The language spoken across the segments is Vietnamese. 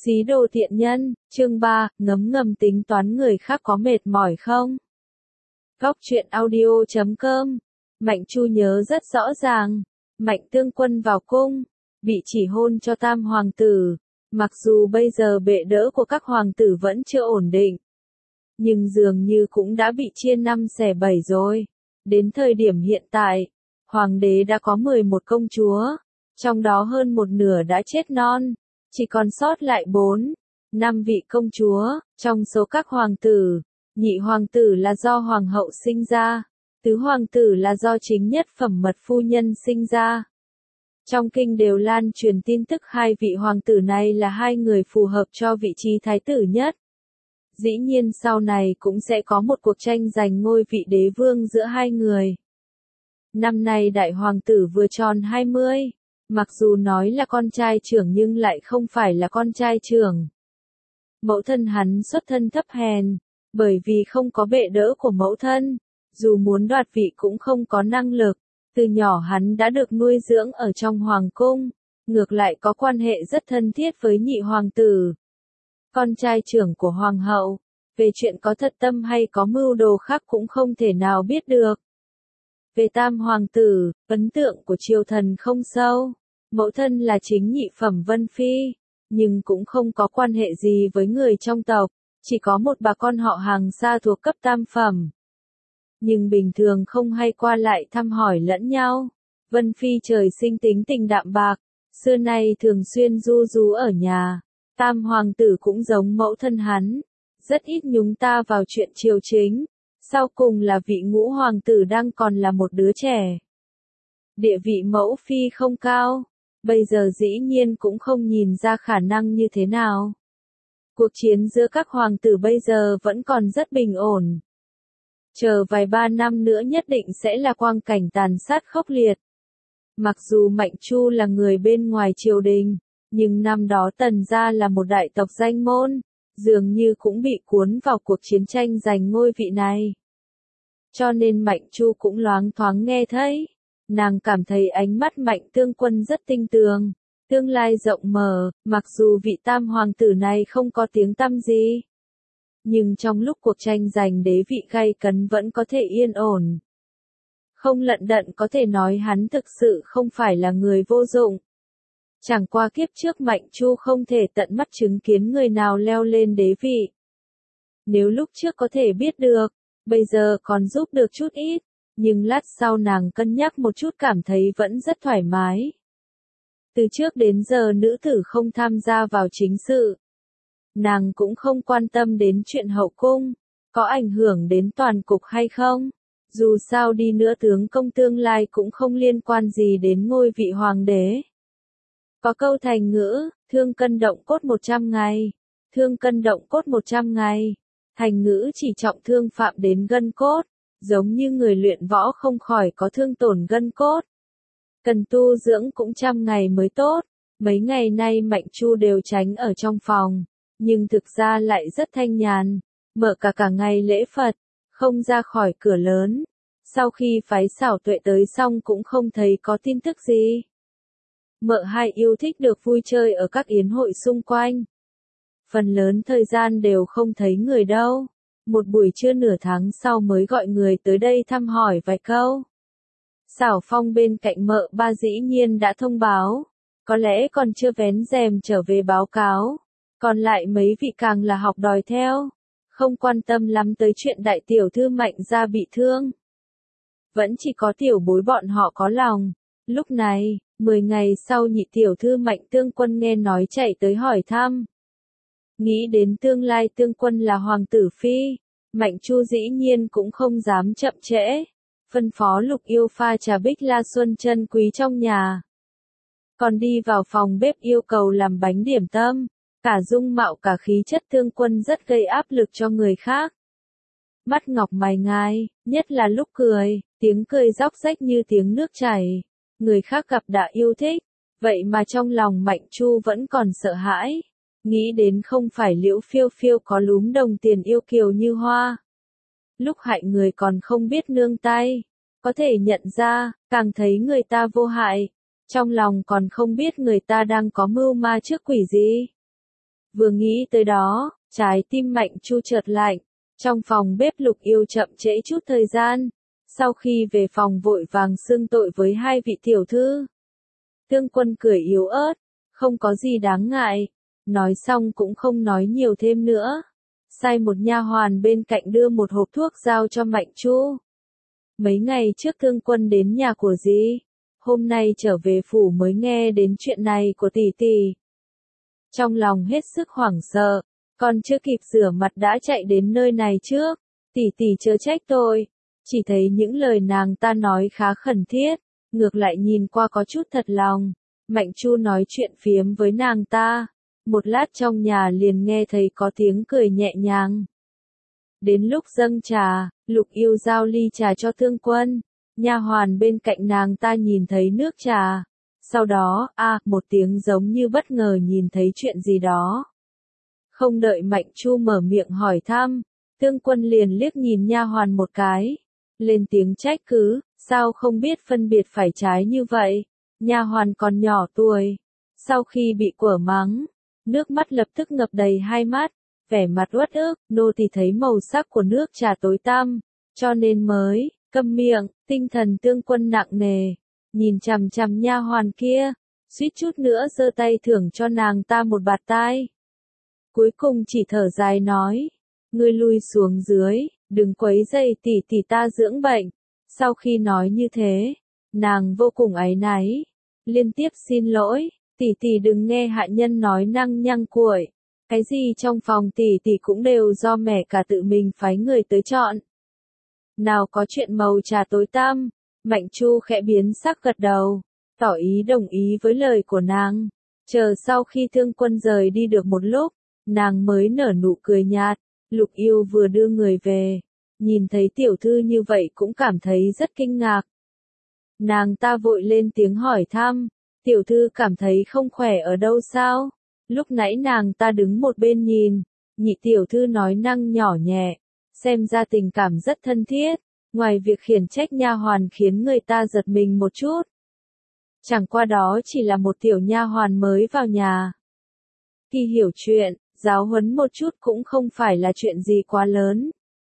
Xí đồ tiện nhân, chương 3, ngấm ngầm tính toán người khác có mệt mỏi không? Góc truyện audio.com. Mạnh Chu nhớ rất rõ ràng, Mạnh Tương Quân vào cung, bị chỉ hôn cho tam hoàng tử. Mặc dù bây giờ bệ đỡ của các hoàng tử vẫn chưa ổn định, nhưng dường như cũng đã bị chia 5 xẻ 7 rồi. Đến thời điểm hiện tại, hoàng đế đã có 11 công chúa, trong đó hơn một nửa đã chết non, chỉ còn sót lại 5 vị công chúa. Trong số các hoàng tử, nhị hoàng tử là do hoàng hậu sinh ra, tứ hoàng tử là do chính nhất phẩm mật phu nhân sinh ra. Trong kinh đều lan truyền tin tức hai vị hoàng tử này là hai người phù hợp cho vị trí thái tử nhất. Dĩ nhiên sau này cũng sẽ có một cuộc tranh giành ngôi vị đế vương giữa hai người. Năm nay đại hoàng tử vừa tròn 20, mặc dù nói là con trai trưởng nhưng lại không phải là con trai trưởng. Mẫu thân hắn xuất thân thấp hèn, bởi vì không có bệ đỡ của mẫu thân, dù muốn đoạt vị cũng không có năng lực. Từ nhỏ hắn đã được nuôi dưỡng ở trong hoàng cung, ngược lại có quan hệ rất thân thiết với nhị hoàng tử, con trai trưởng của hoàng hậu. Về chuyện có thật tâm hay có mưu đồ khác cũng không thể nào biết được. Về tam hoàng tử, ấn tượng của triều thần không sâu. Mẫu thân là chính nhị phẩm Vân Phi, nhưng cũng không có quan hệ gì với người trong tộc, chỉ có một bà con họ hàng xa thuộc cấp tam phẩm. Nhưng bình thường không hay qua lại thăm hỏi lẫn nhau. Vân Phi trời sinh tính tình đạm bạc, xưa nay thường xuyên ru rú ở nhà. Tam hoàng tử cũng giống mẫu thân hắn, rất ít nhúng ta vào chuyện triều chính. Sau cùng là vị ngũ hoàng tử đang còn là một đứa trẻ. Địa vị mẫu phi không cao, bây giờ dĩ nhiên cũng không nhìn ra khả năng như thế nào. Cuộc chiến giữa các hoàng tử bây giờ vẫn còn rất bình ổn. Chờ vài 3 năm nữa nhất định sẽ là quang cảnh tàn sát khốc liệt. Mặc dù Mạnh Chu là người bên ngoài triều đình, nhưng năm đó Tần gia là một đại tộc danh môn, dường như cũng bị cuốn vào cuộc chiến tranh giành ngôi vị này. Cho nên Mạnh Chu cũng loáng thoáng nghe thấy. Nàng cảm thấy ánh mắt Mạnh Tương Quân rất tinh tường, tương lai rộng mở, mặc dù vị tam hoàng tử này không có tiếng tăm gì. Nhưng trong lúc cuộc tranh giành đế vị gay cấn vẫn có thể yên ổn. Không lận đận có thể nói hắn thực sự không phải là người vô dụng. Chẳng qua kiếp trước Mạnh Chu không thể tận mắt chứng kiến người nào leo lên đế vị. Nếu lúc trước có thể biết được, bây giờ còn giúp được chút ít, nhưng lát sau nàng cân nhắc một chút cảm thấy vẫn rất thoải mái. Từ trước đến giờ nữ tử không tham gia vào chính sự. Nàng cũng không quan tâm đến chuyện hậu cung, có ảnh hưởng đến toàn cục hay không. Dù sao đi nữa tướng công tương lai cũng không liên quan gì đến ngôi vị hoàng đế. Có câu thành ngữ, thương cân động cốt 100 ngày. Thương cân động cốt 100 ngày. Thành ngữ chỉ trọng thương phạm đến gân cốt, giống như người luyện võ không khỏi có thương tổn gân cốt. Cần tu dưỡng cũng 100 ngày mới tốt. Mấy ngày nay Mạnh Chu đều tránh ở trong phòng, nhưng thực ra lại rất thanh nhàn, mở cả ngày lễ Phật, không ra khỏi cửa lớn. Sau khi phái Xảo Tuệ tới xong cũng không thấy có tin tức gì. Mợ hai yêu thích được vui chơi ở các yến hội xung quanh. Phần lớn thời gian đều không thấy người đâu. Một buổi trưa nửa tháng sau mới gọi người tới đây thăm hỏi vài câu. Xảo Phong bên cạnh mợ ba dĩ nhiên đã thông báo, có lẽ còn chưa vén rèm trở về báo cáo. Còn lại mấy vị càng là học đòi theo, không quan tâm lắm tới chuyện đại tiểu thư Mạnh gia bị thương. Vẫn chỉ có tiểu bối bọn họ có lòng. Lúc này, 10 ngày sau nhị tiểu thư Mạnh Tương Quân nghe nói chạy tới hỏi thăm. Nghĩ đến tương lai Tương Quân là hoàng tử phi, Mạnh Chu dĩ nhiên cũng không dám chậm trễ. Phân phó Lục Yêu pha trà bích la xuân chân quý trong nhà. Còn đi vào phòng bếp yêu cầu làm bánh điểm tâm. Cả dung mạo cả khí chất Tương Quân rất gây áp lực cho người khác. Mắt ngọc mày ngai, nhất là lúc cười, tiếng cười róc rách như tiếng nước chảy. Người khác gặp đã yêu thích, vậy mà trong lòng Mạnh Chu vẫn còn sợ hãi. Nghĩ đến không phải Liễu Phiêu Phiêu có lúm đồng tiền yêu kiều như hoa. Lúc hại người còn không biết nương tay, có thể nhận ra, càng thấy người ta vô hại. Trong lòng còn không biết người ta đang có mưu ma trước quỷ gì. Vừa nghĩ tới đó, trái tim Mạnh Chu chợt lạnh. Trong phòng bếp Lục Yêu chậm trễ chút thời gian. Sau khi về phòng vội vàng xưng tội với hai vị tiểu thư. Tương Quân cười yếu ớt, không có gì đáng ngại. Nói xong cũng không nói nhiều thêm nữa. Sai một nha hoàn bên cạnh đưa một hộp thuốc giao cho Mạnh Chu. Mấy ngày trước Tương Quân đến nhà của dì. Hôm nay trở về phủ mới nghe đến chuyện này của tỷ tỷ. Trong lòng hết sức hoảng sợ, còn chưa kịp rửa mặt đã chạy đến nơi này trước. Tỷ tỷ chớ trách tôi. Chỉ thấy những lời nàng ta nói khá khẩn thiết, ngược lại nhìn qua có chút thật lòng. Mạnh Chu nói chuyện phiếm với nàng ta. Một lát trong nhà liền nghe thấy có tiếng cười nhẹ nhàng. Đến lúc dâng trà, Lục Yêu giao ly trà cho Tương Quân. Nha hoàn bên cạnh nàng ta nhìn thấy nước trà. Sau đó, một tiếng giống như bất ngờ nhìn thấy chuyện gì đó. Không đợi Mạnh Chu mở miệng hỏi thăm, Tương Quân liền liếc nhìn nha hoàn một cái. Lên tiếng trách cứ, sao không biết phân biệt phải trái như vậy. Nha hoàn còn nhỏ tuổi. Sau khi bị quở mắng, nước mắt lập tức ngập đầy hai mắt, vẻ mặt uất ức, nô tỳ thấy màu sắc của nước trà tối tăm, cho nên mới câm miệng. Tinh thần Tương Quân nặng nề, nhìn chằm chằm nha hoàn kia, suýt chút nữa giơ tay thưởng cho nàng ta một bạt tai. Cuối cùng chỉ thở dài nói, ngươi lui xuống dưới, đừng quấy rầy tỷ tỷ ta dưỡng bệnh. Sau khi nói như thế, nàng vô cùng áy náy, liên tiếp xin lỗi, tỷ tỷ đừng nghe hạ nhân nói năng nhăng cuội. Cái gì trong phòng tỷ tỷ cũng đều do mẹ cả tự mình phái người tới chọn. Nào có chuyện màu trà tối tăm. Mạnh Chu khẽ biến sắc gật đầu, tỏ ý đồng ý với lời của nàng. Chờ sau khi Tương Quân rời đi được một lúc, nàng mới nở nụ cười nhạt. Lục Yêu vừa đưa người về, nhìn thấy tiểu thư như vậy cũng cảm thấy rất kinh ngạc. Nàng ta vội lên tiếng hỏi thăm, tiểu thư cảm thấy không khỏe ở đâu sao? Lúc nãy nàng ta đứng một bên nhìn, nhị tiểu thư nói năng nhỏ nhẹ, xem ra tình cảm rất thân thiết, ngoài việc khiển trách nha hoàn khiến người ta giật mình một chút. Chẳng qua đó chỉ là một tiểu nha hoàn mới vào nhà. Khi hiểu chuyện, giáo huấn một chút cũng không phải là chuyện gì quá lớn.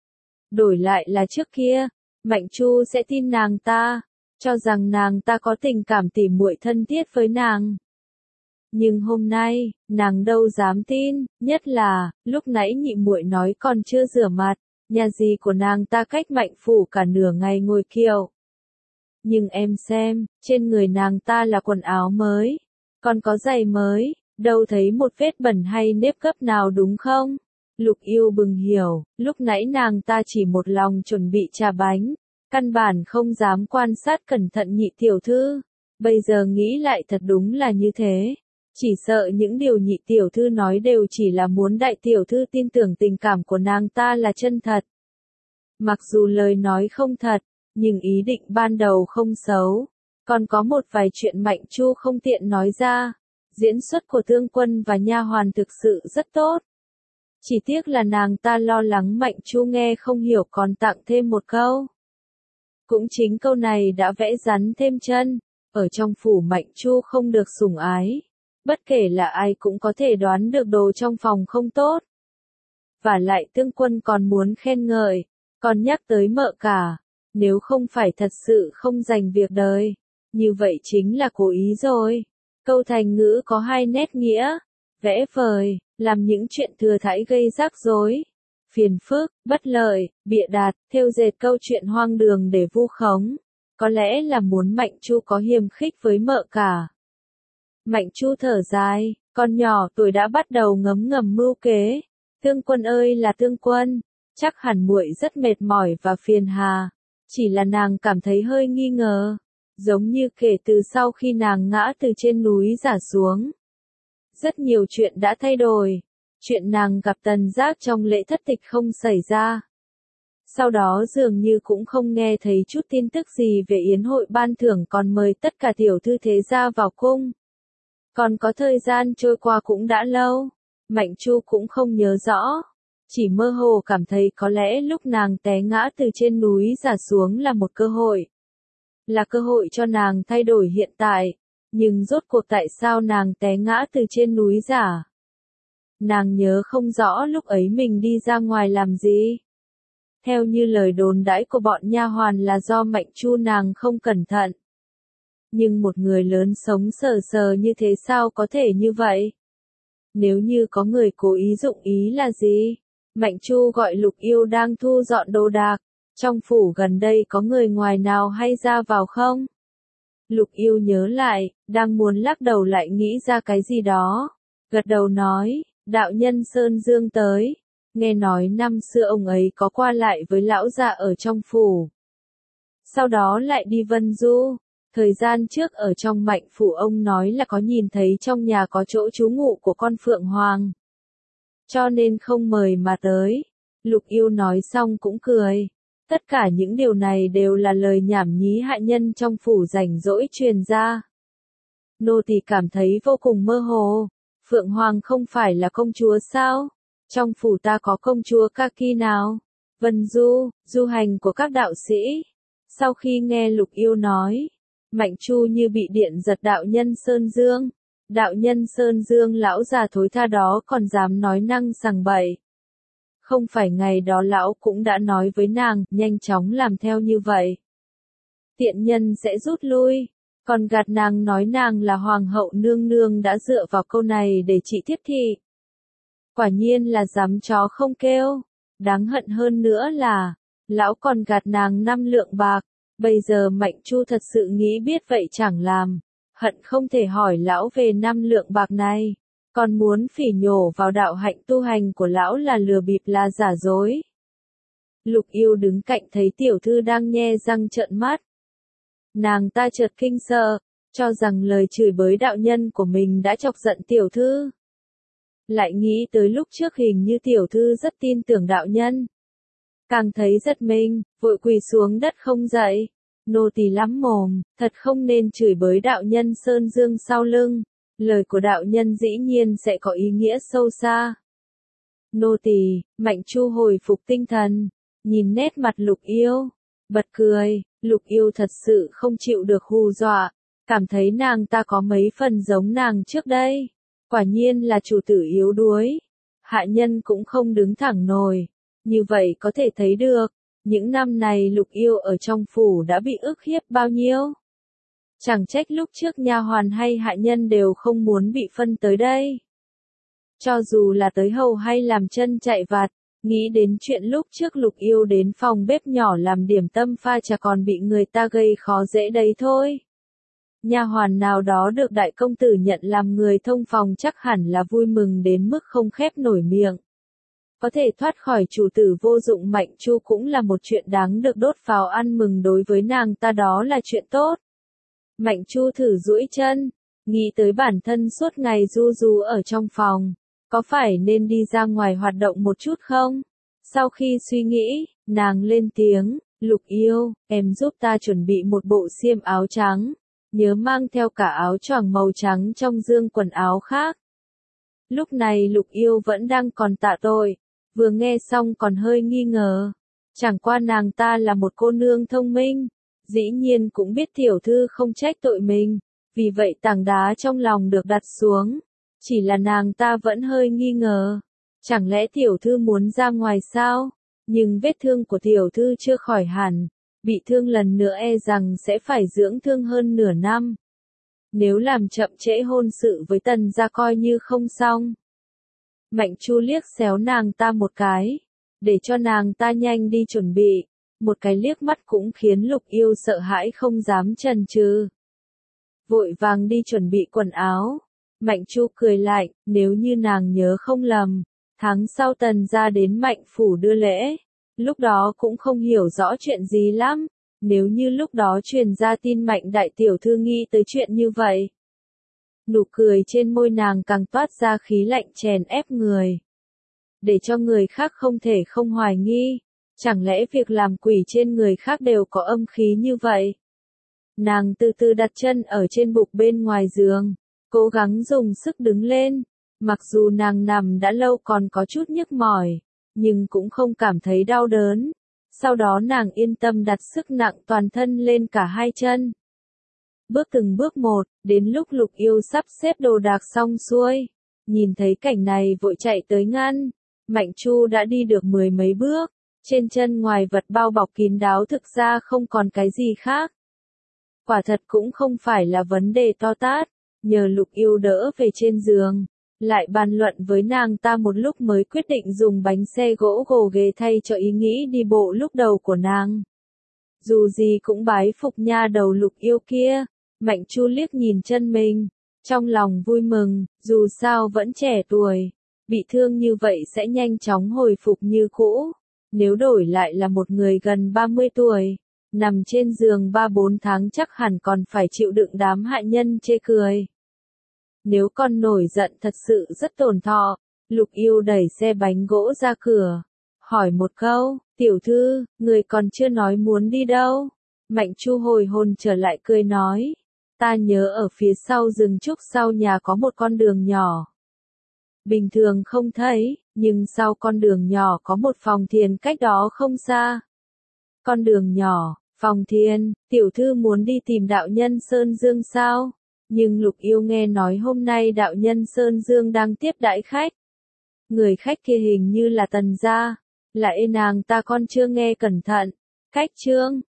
Đổi lại là trước kia, Mạnh Chu sẽ tin nàng ta, cho rằng nàng ta có tình cảm tỉ muội thân thiết với nàng. Nhưng hôm nay, nàng đâu dám tin, nhất là, lúc nãy nhị muội nói còn chưa rửa mặt, nhà dì của nàng ta cách Mạnh phủ cả nửa ngày ngồi kiệu. Nhưng em xem, trên người nàng ta là quần áo mới, còn có giày mới, đâu thấy một vết bẩn hay nếp gấp nào đúng không? Lục Yêu bừng hiểu, lúc nãy nàng ta chỉ một lòng chuẩn bị trà bánh, căn bản không dám quan sát cẩn thận nhị tiểu thư. Bây giờ nghĩ lại thật đúng là như thế. Chỉ sợ những điều nhị tiểu thư nói đều chỉ là muốn đại tiểu thư tin tưởng tình cảm của nàng ta là chân thật. Mặc dù lời nói không thật, nhưng ý định ban đầu không xấu. Còn có một vài chuyện Mạnh Chu không tiện nói ra. Diễn xuất của Tương Quân và nha hoàn thực sự rất tốt. Chỉ tiếc là nàng ta lo lắng Mạnh Chu nghe không hiểu còn tặng thêm một câu. Cũng chính câu này đã vẽ rắn thêm chân. Ở trong phủ Mạnh Chu không được sủng ái. Bất kể là ai cũng có thể đoán được đồ trong phòng không tốt. Và lại Tương Quân còn muốn khen ngợi, còn nhắc tới mợ cả. Nếu không phải thật sự không dành việc đời, như vậy chính là cố ý rồi. Câu thành ngữ có hai nét nghĩa, vẽ vời, làm những chuyện thừa thãi gây rắc rối, phiền phức, bất lợi, bịa đặt, thêu dệt câu chuyện hoang đường để vu khống. Có lẽ là muốn Mạnh Chu có hiềm khích với mợ cả. Mạnh Chu thở dài, con nhỏ tuổi đã bắt đầu ngấm ngầm mưu kế. Tương Quân ơi là Tương Quân, chắc hẳn muội rất mệt mỏi và phiền hà. Chỉ là nàng cảm thấy hơi nghi ngờ, giống như kể từ sau khi nàng ngã từ trên núi giả xuống. Rất nhiều chuyện đã thay đổi. Chuyện nàng gặp Tần Giác trong lễ thất tịch không xảy ra. Sau đó dường như cũng không nghe thấy chút tin tức gì về yến hội ban thưởng còn mời tất cả tiểu thư thế gia vào cung. Còn có thời gian trôi qua cũng đã lâu, Mạnh Chu cũng không nhớ rõ. Chỉ mơ hồ cảm thấy có lẽ lúc nàng té ngã từ trên núi giả xuống là một cơ hội. Là cơ hội cho nàng thay đổi hiện tại. Nhưng rốt cuộc tại sao nàng té ngã từ trên núi giả? Nàng nhớ không rõ lúc ấy mình đi ra ngoài làm gì. Theo như lời đồn đãi của bọn nha hoàn là do Mạnh Chu nàng không cẩn thận. Nhưng một người lớn sống sờ sờ như thế sao có thể như vậy? Nếu như có người cố ý dụng ý là gì? Mạnh Chu gọi Lục Yêu đang thu dọn đồ đạc. Trong phủ gần đây có người ngoài nào hay ra vào không? Lục Yêu nhớ lại, đang muốn lắc đầu lại nghĩ ra cái gì đó. Gật đầu nói, đạo nhân Sơn Dương tới. Nghe nói năm xưa ông ấy có qua lại với lão già ở trong phủ. Sau đó lại đi Vân Du. Thời gian trước ở trong Mạnh phủ ông nói là có nhìn thấy trong nhà có chỗ trú ngụ của con Phượng Hoàng. Cho nên không mời mà tới. Lục Yêu nói xong cũng cười. Tất cả những điều này đều là lời nhảm nhí hạ nhân trong phủ rảnh rỗi truyền ra. Nô tỳ cảm thấy vô cùng mơ hồ. Phượng Hoàng không phải là công chúa sao? Trong phủ ta có công chúa Kaki nào? Vân Du, du hành của các đạo sĩ. Sau khi nghe Lục Yêu nói, Mạnh Chu như bị điện giật đạo nhân Sơn Dương. Đạo nhân Sơn Dương lão già thối tha đó còn dám nói năng sằng bậy. Không phải ngày đó lão cũng đã nói với nàng, nhanh chóng làm theo như vậy. Tiện nhân sẽ rút lui, còn gạt nàng nói nàng là hoàng hậu nương nương đã dựa vào câu này để trị tiếp thị. Quả nhiên là dám chó không kêu, đáng hận hơn nữa là, lão còn gạt nàng 5 lượng bạc, bây giờ Mạnh Chu thật sự nghĩ biết vậy chẳng làm, hận không thể hỏi lão về 5 lượng bạc này. Còn muốn phỉ nhổ vào đạo hạnh tu hành của lão là lừa bịp là giả dối. Lục Yêu đứng cạnh thấy tiểu thư đang nhe răng trợn mắt. Nàng ta chợt kinh sợ, cho rằng lời chửi bới đạo nhân của mình đã chọc giận tiểu thư. Lại nghĩ tới lúc trước hình như tiểu thư rất tin tưởng đạo nhân. Càng thấy giật mình, vội quỳ xuống đất không dậy. Nô tỳ lắm mồm, thật không nên chửi bới đạo nhân Sơn Dương sau lưng. Lời của đạo nhân dĩ nhiên sẽ có ý nghĩa sâu xa. Nô tỳ, Mạnh Chu hồi phục tinh thần, nhìn nét mặt Lục Yêu, bật cười, Lục Yêu thật sự không chịu được hù dọa, cảm thấy nàng ta có mấy phần giống nàng trước đây. Quả nhiên là chủ tử yếu đuối, hạ nhân cũng không đứng thẳng nổi, như vậy có thể thấy được, những năm này Lục Yêu ở trong phủ đã bị ức hiếp bao nhiêu. Chẳng trách lúc trước nha hoàn hay hạ nhân đều không muốn bị phân tới đây. Cho dù là tới hầu hay làm chân chạy vặt, nghĩ đến chuyện lúc trước Lục Yêu đến phòng bếp nhỏ làm điểm tâm pha trà còn bị người ta gây khó dễ đấy thôi. Nha hoàn nào đó được đại công tử nhận làm người thông phòng chắc hẳn là vui mừng đến mức không khép nổi miệng. Có thể thoát khỏi chủ tử vô dụng Mạnh Chu cũng là một chuyện đáng được đốt vào ăn mừng đối với nàng ta, đó là chuyện tốt. Mạnh Chu thử duỗi chân, nghĩ tới bản thân suốt ngày ru rú ở trong phòng, có phải nên đi ra ngoài hoạt động một chút không? Sau khi suy nghĩ, nàng lên tiếng, Lục Yêu, em giúp ta chuẩn bị một bộ xiêm áo trắng, nhớ mang theo cả áo choàng màu trắng trong dương quần áo khác. Lúc này Lục Yêu vẫn đang còn tạ tội, vừa nghe xong còn hơi nghi ngờ, chẳng qua nàng ta là một cô nương thông minh. Dĩ nhiên cũng biết tiểu thư không trách tội mình, vì vậy tảng đá trong lòng được đặt xuống. Chỉ là nàng ta vẫn hơi nghi ngờ. Chẳng lẽ tiểu thư muốn ra ngoài sao? Nhưng vết thương của tiểu thư chưa khỏi hẳn. Bị thương lần nữa e rằng sẽ phải dưỡng thương hơn nửa năm. Nếu làm chậm trễ hôn sự với Tần gia coi như không xong. Mạnh Chu liếc xéo nàng ta một cái, để cho nàng ta nhanh đi chuẩn bị. Một cái liếc mắt cũng khiến Lục Yêu sợ hãi không dám chần chừ. Vội vàng đi chuẩn bị quần áo. Mạnh Chu cười lại, nếu như nàng nhớ không lầm, tháng sau Tần gia đến Mạnh phủ đưa lễ. Lúc đó cũng không hiểu rõ chuyện gì lắm. Nếu như lúc đó truyền ra tin Mạnh đại tiểu thư nghĩ tới chuyện như vậy. Nụ cười trên môi nàng càng toát ra khí lạnh chèn ép người. Để cho người khác không thể không hoài nghi. Chẳng lẽ việc làm quỷ trên người khác đều có âm khí như vậy? Nàng từ từ đặt chân ở trên bục bên ngoài giường, cố gắng dùng sức đứng lên. Mặc dù nàng nằm đã lâu còn có chút nhức mỏi, nhưng cũng không cảm thấy đau đớn. Sau đó nàng yên tâm đặt sức nặng toàn thân lên cả hai chân. Bước từng bước một, đến lúc Lục Yêu sắp xếp đồ đạc xong xuôi, nhìn thấy cảnh này vội chạy tới ngăn. Mạnh Chu đã đi được 10 mấy bước, trên chân ngoài vật bao bọc kín đáo thực ra không còn cái gì khác. Quả thật cũng không phải là vấn đề to tát, nhờ Lục Yêu đỡ về trên giường, lại bàn luận với nàng ta một lúc mới quyết định dùng bánh xe gỗ gồ ghề thay cho ý nghĩ đi bộ lúc đầu của nàng. Dù gì cũng bái phục nha đầu Lục Yêu kia, Mạnh Chu liếc nhìn chân mình, trong lòng vui mừng, dù sao vẫn trẻ tuổi, bị thương như vậy sẽ nhanh chóng hồi phục như cũ. Nếu đổi lại là một người gần 30 tuổi, nằm trên giường 3-4 tháng chắc hẳn còn phải chịu đựng đám hạ nhân chê cười. Nếu con nổi giận thật sự rất tổn thọ, Lục Yêu đẩy xe bánh gỗ ra cửa, hỏi một câu, tiểu thư, người còn chưa nói muốn đi đâu. Mạnh Chu hồi hồn trở lại cười nói, ta nhớ ở phía sau rừng trúc sau nhà có một con đường nhỏ. Bình thường không thấy, nhưng sau con đường nhỏ có một phòng thiền cách đó không xa. Con đường nhỏ, phòng thiền, tiểu thư muốn đi tìm đạo nhân Sơn Dương sao? Nhưng Lục Yêu nghe nói hôm nay đạo nhân Sơn Dương đang tiếp đãi khách. Người khách kia hình như là Tần gia, lại nàng ta con chưa nghe cẩn thận. Khách trương,